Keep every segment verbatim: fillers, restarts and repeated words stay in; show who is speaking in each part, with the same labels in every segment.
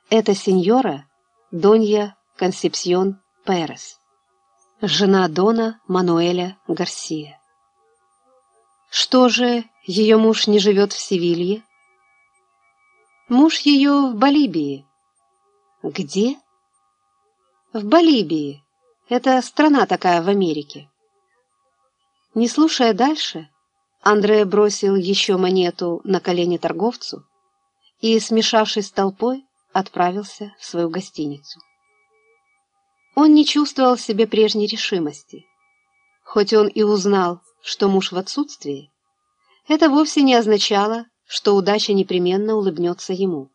Speaker 1: Это сеньора Донья Консепсьон Перес, жена Дона Мануэля Гарсия. Что же, ее муж не живет в Севилье? Муж ее в Боливии. Где? В Боливии. Это страна такая в Америке. Не слушая дальше, Андре бросил еще монету на колени торговцу и, смешавшись с толпой, отправился в свою гостиницу. Он не чувствовал в себе прежней решимости. Хоть он и узнал, что муж в отсутствии, это вовсе не означало, что удача непременно улыбнется ему.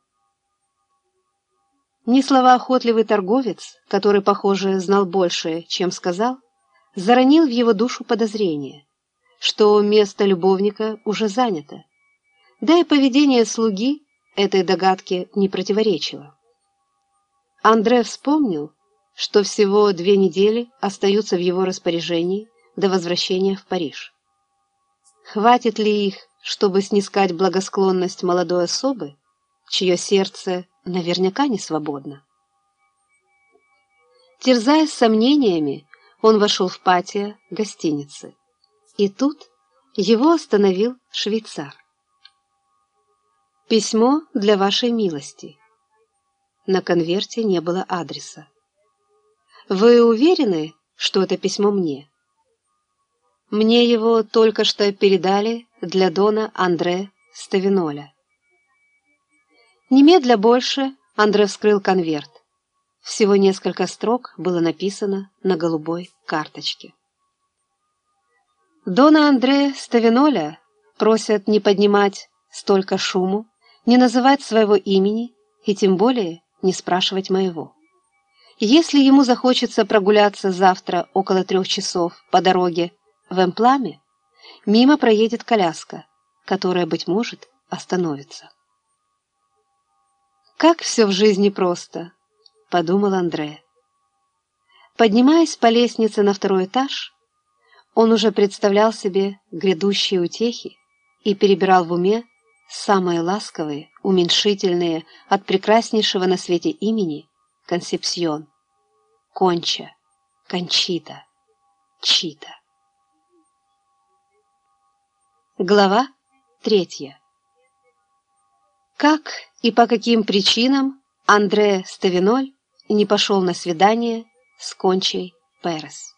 Speaker 1: Несловоохотливый торговец, который, похоже, знал больше, чем сказал, заронил в его душу подозрение, что место любовника уже занято, да и поведение слуги этой догадке не противоречило. Андре вспомнил, что всего две недели остаются в его распоряжении до возвращения в Париж. Хватит ли их, чтобы снискать благосклонность молодой особы, чье сердце наверняка не свободно? Терзаясь сомнениями, он вошел в патио гостиницы, и тут его остановил швейцар. «Письмо для вашей милости». На конверте не было адреса. «Вы уверены, что это письмо мне?» «Мне его только что передали для дона Андре Ставиноля». Немедля больше Андре вскрыл конверт. Всего несколько строк было написано на голубой карточке. Дона Андре Ставиноля просят не поднимать столько шуму, не называть своего имени и тем более не спрашивать моего. Если ему захочется прогуляться завтра около трех часов по дороге в Эмпламе, мимо проедет коляска, которая, быть может, остановится. «Как все в жизни просто», — подумал Андре. Поднимаясь по лестнице на второй этаж, он уже представлял себе грядущие утехи и перебирал в уме самые ласковые, уменьшительные от прекраснейшего на свете имени Консепсьон, Конча, Кончита, Чита. Глава третья. Как и по каким причинам Андре Ставиноль не пошел на свидание с Кончей Перес?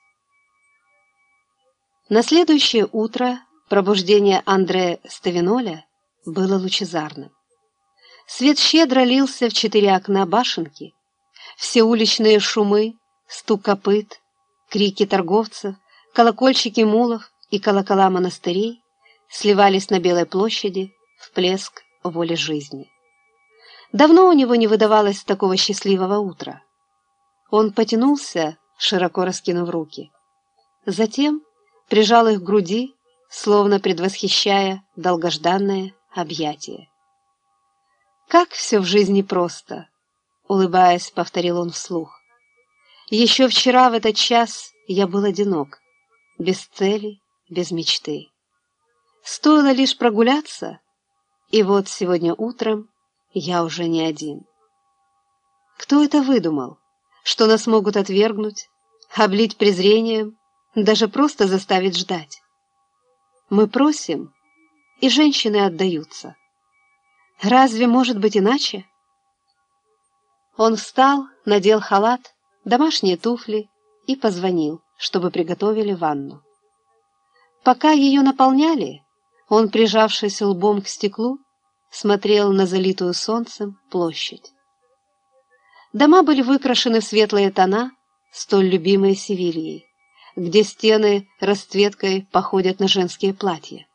Speaker 1: На следующее утро пробуждение Андре Ставиноля было лучезарным. Свет щедро лился в четыре окна башенки, все уличные шумы, стук копыт, крики торговцев, колокольчики мулов и колокола монастырей сливались на Белой площади в плеск воли жизни. Давно у него не выдавалось такого счастливого утра. Он потянулся, широко раскинув руки. Затем прижал их к груди, словно предвосхищая долгожданное объятие. «Как все в жизни просто!» — улыбаясь, повторил он вслух. «Еще вчера в этот час я был одинок, без цели, без мечты. Стоило лишь прогуляться, и вот сегодня утром я уже не один. Кто это выдумал, что нас могут отвергнуть, облить презрением, даже просто заставить ждать? Мы просим, и женщины отдаются. Разве может быть иначе?» Он встал, надел халат, домашние туфли и позвонил, чтобы приготовили ванну. Пока ее наполняли, он, прижавшись лбом к стеклу, смотрел на залитую солнцем площадь. Дома были выкрашены в светлые тона, столь любимые Севильей, где стены расцветкой походят на женские платья.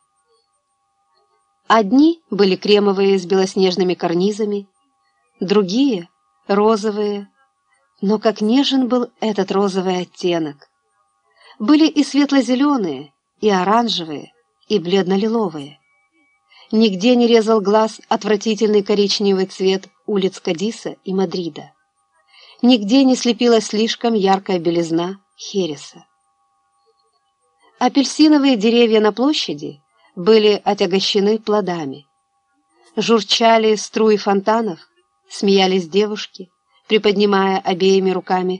Speaker 1: Одни были кремовые с белоснежными карнизами, другие — розовые, но как нежен был этот розовый оттенок. Были и светло-зеленые, и оранжевые, и бледно-лиловые. Нигде не резал глаз отвратительный коричневый цвет улиц Кадиса и Мадрида. Нигде не слепила слишком яркая белизна Хереса. Апельсиновые деревья на площади были отягощены плодами. Журчали струи фонтанов, Смеялись девушки, приподнимая обеими руками